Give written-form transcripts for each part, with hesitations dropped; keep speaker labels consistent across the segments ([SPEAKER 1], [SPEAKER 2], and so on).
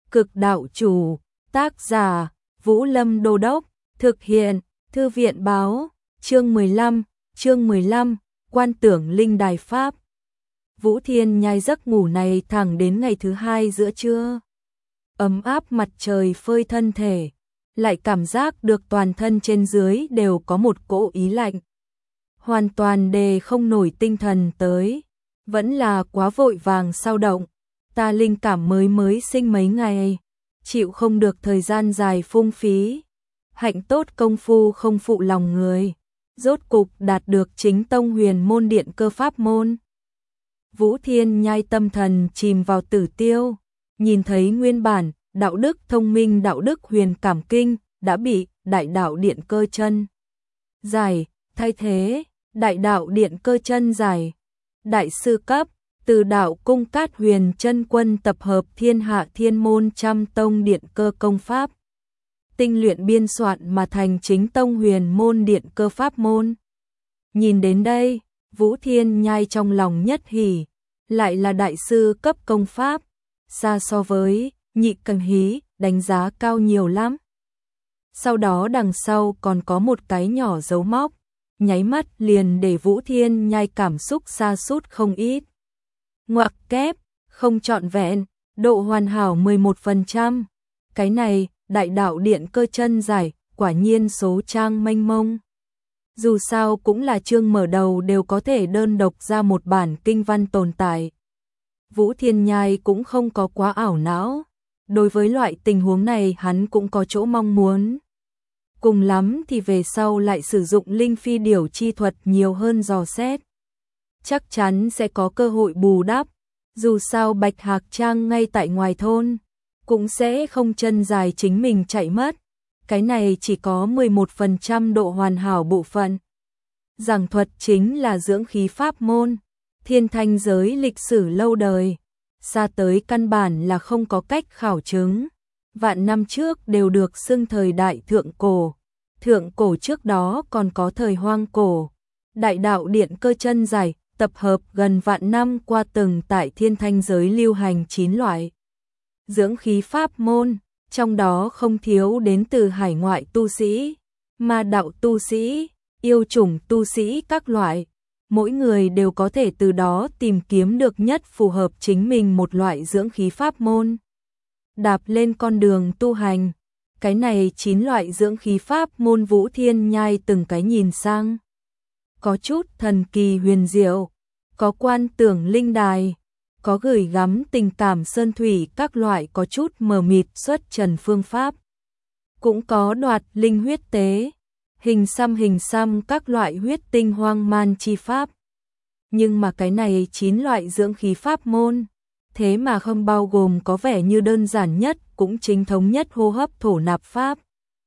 [SPEAKER 1] Cực đạo chủ, tác giả, Vũ Lâm Đô Đốc, thực hiện, Thư viện báo, chương 15, quan tưởng linh đài Pháp. Vũ Thiên Nhai giấc ngủ này thẳng đến ngày thứ hai giữa trưa. Ấm áp mặt trời phơi thân thể, lại cảm giác được toàn thân trên dưới đều có một cỗ ý lạnh. Hoàn toàn đề không nổi tinh thần tới, vẫn là quá vội vàng sao động. Ta linh cảm mới sinh mấy ngày, chịu không được thời gian dài phung phí. Hạnh tốt công phu không phụ lòng người, rốt cục đạt được chính tông huyền môn điện cơ pháp môn. Vũ Thiên Nhai tâm thần chìm vào tử tiêu, nhìn thấy nguyên bản đạo đức thông minh đạo đức huyền cảm kinh đã bị đại đạo điện cơ chân giải thay thế. Đại đạo điện cơ chân giải, đại sư cấp, từ đạo cung Cát Huyền chân quân tập hợp thiên hạ thiên môn trăm tông điện cơ công pháp, tinh luyện biên soạn mà thành chính tông huyền môn điện cơ pháp môn. Nhìn đến đây, Vũ Thiên Nhai trong lòng nhất hỉ, lại là đại sư cấp công pháp, xa so với nhị cần hí đánh giá cao nhiều lắm. Sau đó đằng sau còn có một cái nhỏ dấu móc, nháy mắt liền để Vũ Thiên Nhai cảm xúc sa sút không ít. Ngoặc kép, không trọn vẹn, độ hoàn hảo 11%. Cái này, đại đạo điện cơ chân giải, quả nhiên số trang mênh mông. Dù sao cũng là chương mở đầu đều có thể đơn độc ra một bản kinh văn tồn tại. Vũ Thiên Nhai cũng không có quá ảo não. Đối với loại tình huống này hắn cũng có chỗ mong muốn. Cùng lắm thì về sau lại sử dụng linh phi điểu chi thuật nhiều hơn dò xét. Chắc chắn sẽ có cơ hội bù đắp. Dù sao Bạch Hạc Trang ngay tại ngoài thôn, cũng sẽ không chân dài chính mình chạy mất. Cái này chỉ có 11% độ hoàn hảo bộ phận. Giảng thuật chính là dưỡng khí pháp môn. Thiên thanh giới lịch sử lâu đời, xa tới căn bản là không có cách khảo chứng. Vạn năm trước đều được xưng thời đại thượng cổ. Thượng cổ trước đó còn có thời hoang cổ. Đại đạo điện cơ chân giải, tập hợp gần vạn năm qua từng tại thiên thanh giới lưu hành 9 loại dưỡng khí pháp môn, trong đó không thiếu đến từ hải ngoại tu sĩ, ma đạo tu sĩ, yêu chủng tu sĩ các loại. Mỗi người đều có thể từ đó tìm kiếm được nhất phù hợp chính mình một loại dưỡng khí pháp môn. Đạp lên con đường tu hành, cái này 9 loại dưỡng khí pháp môn Vũ Thiên Nhai từng cái nhìn sang. Có chút thần kỳ huyền diệu, có quan tưởng linh đài, có gửi gắm tình cảm sơn thủy các loại có chút mờ mịt xuất trần phương pháp. Cũng có đoạt linh huyết tế, hình xăm các loại huyết tinh hoang man chi pháp. Nhưng mà cái này 9 loại dưỡng khí pháp môn, thế mà không bao gồm có vẻ như đơn giản nhất cũng chính thống nhất hô hấp thổ nạp pháp.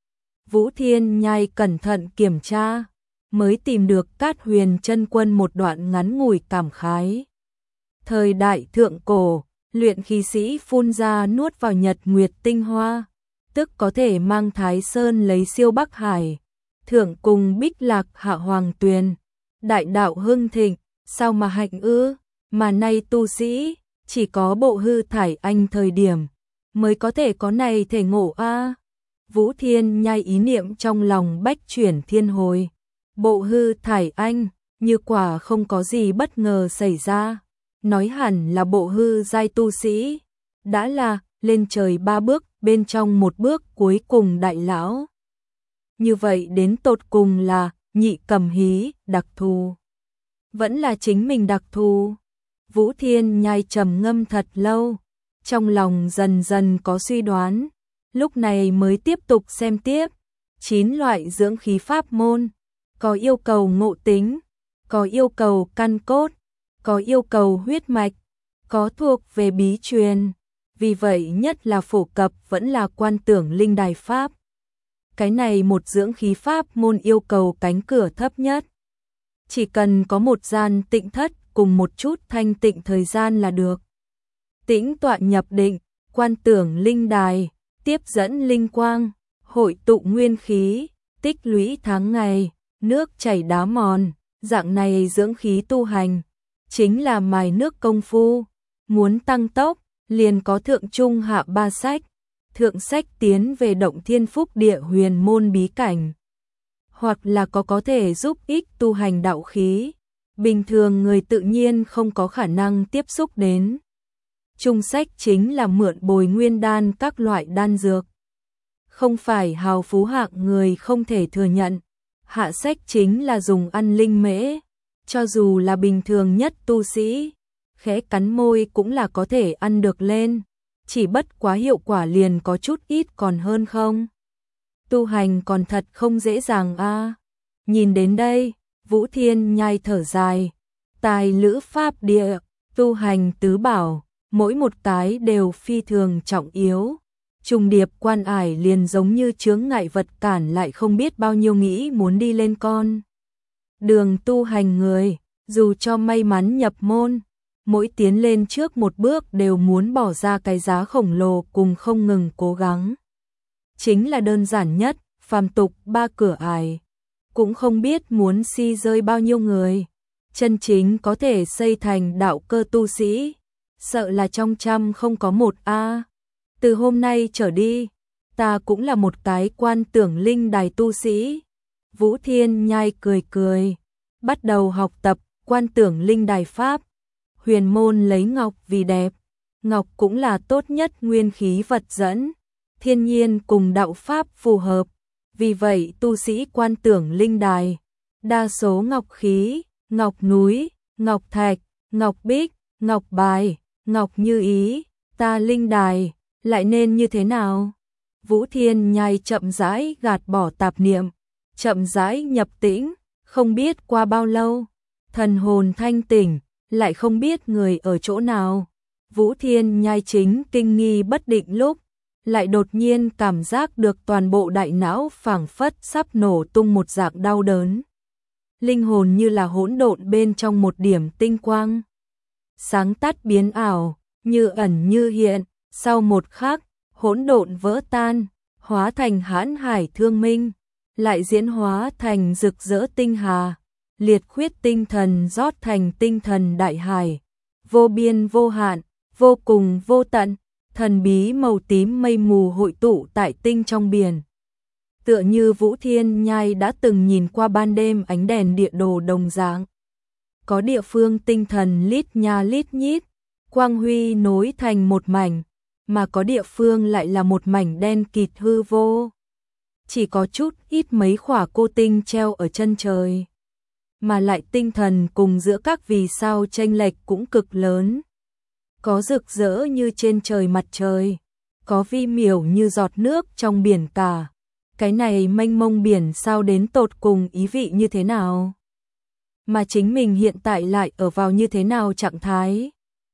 [SPEAKER 1] Vũ Thiên Nhai cẩn thận kiểm tra, mới tìm được Cát Huyền chân quân một đoạn ngắn ngủi cảm khái. Thời đại thượng cổ, luyện khí sĩ phun ra nuốt vào nhật nguyệt tinh hoa, tức có thể mang Thái Sơn lấy siêu Bắc Hải, thượng cùng Bích Lạc hạ hoàng tuyền, đại đạo hưng thịnh, sao mà hạnh ư, mà nay tu sĩ chỉ có bộ hư thải anh thời điểm mới có thể có này thể ngộ a. Vũ Thiên Nhai ý niệm trong lòng bách chuyển thiên hồi. Bộ hư thải anh, như quả không có gì bất ngờ xảy ra, nói hẳn là bộ hư giai tu sĩ, đã là lên trời 3 bước, bên trong một bước cuối cùng đại lão. Như vậy đến tột cùng là nhị cầm hí đặc thù, vẫn là chính mình đặc thù. Vũ Thiên Nhai trầm ngâm thật lâu, trong lòng dần dần có suy đoán, lúc này mới tiếp tục xem tiếp. 9 loại dưỡng khí pháp môn, có yêu cầu ngộ tính, có yêu cầu căn cốt, có yêu cầu huyết mạch, có thuộc về bí truyền. Vì vậy nhất là phổ cập vẫn là quan tưởng linh đài pháp. Cái này một dưỡng khí pháp môn yêu cầu cánh cửa thấp nhất. Chỉ cần có một gian tịnh thất cùng một chút thanh tịnh thời gian là được. Tĩnh tọa nhập định, quan tưởng linh đài, tiếp dẫn linh quang, hội tụ nguyên khí, tích lũy tháng ngày, nước chảy đá mòn, dạng này dưỡng khí tu hành, chính là mài nước công phu. Muốn tăng tốc, liền có thượng trung hạ ba sách. Thượng sách tiến về động thiên phúc địa huyền môn bí cảnh, hoặc là có thể giúp ích tu hành đạo khí, bình thường người tự nhiên không có khả năng tiếp xúc đến. Trung sách chính là mượn bồi nguyên đan các loại đan dược, không phải hào phú hạng người không thể thừa nhận. Hạ sách chính là dùng ăn linh mễ, cho dù là bình thường nhất tu sĩ, khẽ cắn môi cũng là có thể ăn được lên, chỉ bất quá hiệu quả liền có chút ít còn hơn không. Tu hành còn thật không dễ dàng a. Nhìn đến đây, Vũ Thiên Nhai thở dài, tài lữ pháp địa, tu hành tứ bảo, mỗi một cái đều phi thường trọng yếu. Trùng điệp quan ải liền giống như chướng ngại vật cản lại không biết bao nhiêu nghĩ muốn đi lên con đường tu hành người, dù cho may mắn nhập môn, mỗi tiến lên trước một bước đều muốn bỏ ra cái giá khổng lồ cùng không ngừng cố gắng. Chính là đơn giản nhất, phàm tục ba cửa ải, cũng không biết muốn si rơi bao nhiêu người, chân chính có thể xây thành đạo cơ tu sĩ, sợ là trong trăm không có một a. Từ hôm nay trở đi, ta cũng là một cái quan tưởng linh đài tu sĩ. Vũ Thiên Nhai cười cười, bắt đầu học tập quan tưởng linh đài pháp. Huyền môn lấy ngọc vì đẹp, ngọc cũng là tốt nhất nguyên khí vật dẫn, thiên nhiên cùng đạo pháp phù hợp. Vì vậy tu sĩ quan tưởng linh đài, đa số ngọc khí, ngọc núi, ngọc thạch, ngọc bích, ngọc bài, ngọc như ý, ta linh đài lại nên như thế nào? Vũ Thiên Nhai chậm rãi gạt bỏ tạp niệm, chậm rãi nhập tĩnh, không biết qua bao lâu, thần hồn thanh tỉnh, lại không biết người ở chỗ nào. Vũ Thiên Nhai chính kinh nghi bất định lúc, lại đột nhiên cảm giác được toàn bộ đại não phảng phất sắp nổ tung một dạng đau đớn. Linh hồn như là hỗn độn bên trong một điểm tinh quang, sáng tắt biến ảo, như ẩn như hiện, sau một khắc, hỗn độn vỡ tan, hóa thành hãn hải thương minh, lại diễn hóa thành rực rỡ tinh hà, liệt khuyết tinh thần rót thành tinh thần đại hải, vô biên vô hạn, vô cùng vô tận, thần bí màu tím mây mù hội tụ tại tinh trong biển. Tựa như Vũ Thiên Nhai đã từng nhìn qua ban đêm ánh đèn địa đồ đồng dạng. Có địa phương tinh thần lít nha lít nhít, quang huy nối thành một mảnh, mà có địa phương lại là một mảnh đen kịt hư vô. Chỉ có chút ít mấy khỏa cô tinh treo ở chân trời, mà lại tinh thần cùng giữa các vì sao chênh lệch cũng cực lớn. Có rực rỡ như trên trời mặt trời, có vi miểu như giọt nước trong biển cả. Cái này mênh mông biển sao đến tột cùng ý vị như thế nào? Mà chính mình hiện tại lại ở vào như thế nào trạng thái?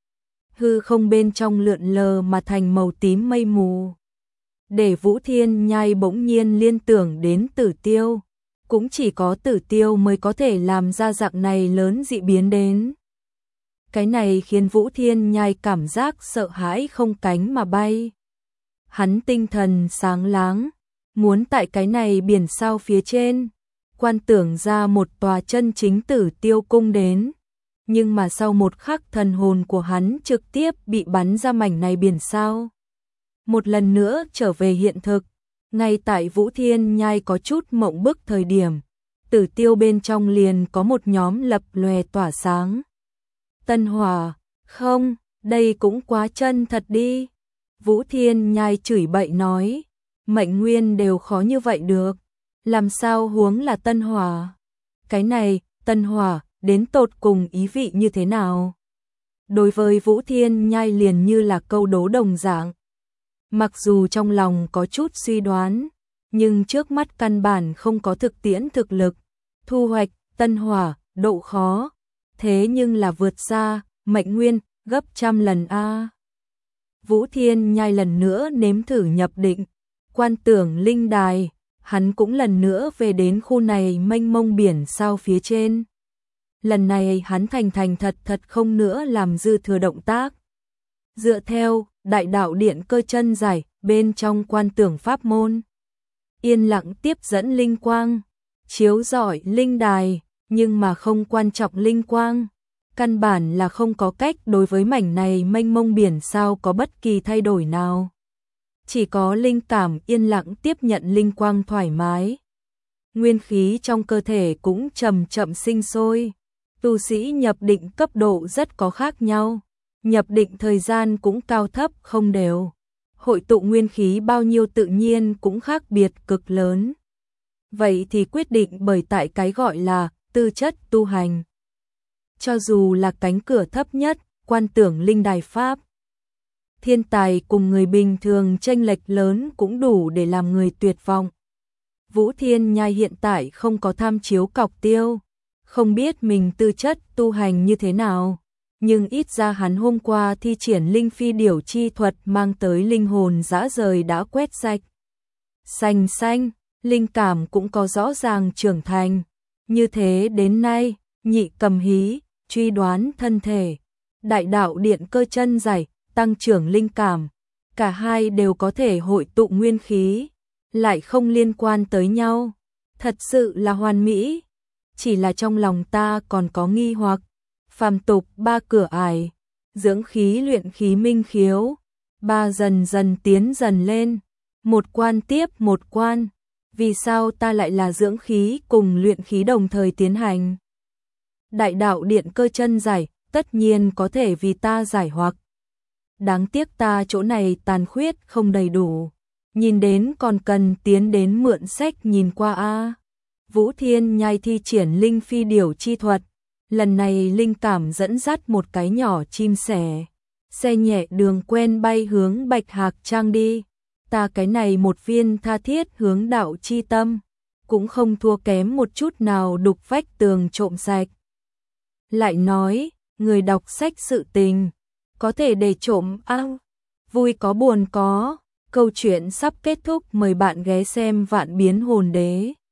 [SPEAKER 1] Hư không bên trong lượn lờ mà thành màu tím mây mù. Để Vũ Thiên Nhai bỗng nhiên liên tưởng đến Tử Tiêu, cũng chỉ có Tử Tiêu mới có thể làm ra dạng này lớn dị biến đến. Cái này khiến Vũ Thiên Nhai cảm giác sợ hãi không cánh mà bay. Hắn tinh thần sáng láng, muốn tại cái này biển sao phía trên, quan tưởng ra một tòa chân chính Tử Tiêu cung đến. Nhưng mà sau một khắc thần hồn của hắn trực tiếp bị bắn ra mảnh này biển sao. Một lần nữa trở về hiện thực, ngay tại Vũ Thiên Nhai có chút mộng bức thời điểm, Tử Tiêu bên trong liền có một nhóm lập lòe tỏa sáng. Tân Hỏa, không, đây cũng quá chân thật đi. Vũ Thiên Nhai chửi bậy nói, mệnh nguyên đều khó như vậy được, làm sao huống là Tân Hỏa. Cái này, Tân Hỏa, đến tột cùng ý vị như thế nào? Đối với Vũ Thiên Nhai liền như là câu đố đồng dạng. Mặc dù trong lòng có chút suy đoán, nhưng trước mắt căn bản không có thực tiễn thực lực. Thu hoạch, Tân Hỏa, độ khó, thế nhưng là vượt xa, mệnh nguyên, gấp trăm lần a. Vũ Thiên Nhai lần nữa nếm thử nhập định, quan tưởng linh đài, hắn cũng lần nữa về đến khu này mênh mông biển sao phía trên. Lần này hắn thành thật không nữa làm dư thừa động tác. Dựa theo đại đạo điện cơ chân giải bên trong quan tưởng pháp môn, yên lặng tiếp dẫn linh quang, chiếu rọi linh đài, nhưng mà không quan trọng linh quang, Căn bản là không có cách đối với mảnh này mênh mông biển sao có bất kỳ thay đổi nào. Chỉ có linh cảm yên lặng tiếp nhận linh quang thoải mái. Nguyên khí trong cơ thể cũng chậm chậm sinh sôi. Tu sĩ nhập định cấp độ rất có khác nhau. Nhập định thời gian cũng cao thấp không đều. Hội tụ nguyên khí bao nhiêu tự nhiên cũng khác biệt cực lớn. Vậy thì quyết định bởi tại cái gọi là tư chất tu hành. Cho dù là cánh cửa thấp nhất, quan tưởng linh đài pháp. Thiên tài cùng người bình thường chênh lệch lớn cũng đủ để làm người tuyệt vọng. Vũ Thiên Nhai hiện tại không có tham chiếu cọc tiêu, không biết mình tư chất tu hành như thế nào, nhưng ít ra hắn hôm qua thi triển linh phi điểu chi thuật mang tới linh hồn dã rời đã quét sạch. Xanh xanh, linh cảm cũng có rõ ràng trưởng thành, như thế đến nay, nhị cầm hí, truy đoán thân thể, đại đạo điện cơ chân giải, tăng trưởng linh cảm, cả hai đều có thể hội tụ nguyên khí, lại không liên quan tới nhau, thật sự là hoàn mỹ. Chỉ là trong lòng ta còn có nghi hoặc, phàm tục ba cửa ải, dưỡng khí luyện khí minh khiếu, ba dần dần tiến dần lên, một quan tiếp một quan, vì sao ta lại là dưỡng khí cùng luyện khí đồng thời tiến hành? Đại đạo điện cơ chân giải, tất nhiên có thể vì ta giải hoặc. Đáng tiếc ta chỗ này tàn khuyết không đầy đủ, nhìn đến còn cần tiến đến mượn sách nhìn qua a. Vũ Thiên Nhai thi triển linh phi điểu chi thuật, lần này linh cảm dẫn dắt một cái nhỏ chim sẻ, xe nhẹ đường quen bay hướng Bạch Hạc Trang đi. Ta cái này một viên tha thiết hướng đạo chi tâm, cũng không thua kém một chút nào đục vách tường trộm sạch. Lại nói, người đọc sách sự tình, có thể để trộm ao, vui có buồn có, câu chuyện sắp kết thúc, mời bạn ghé xem Vạn Biến Hồn Đế.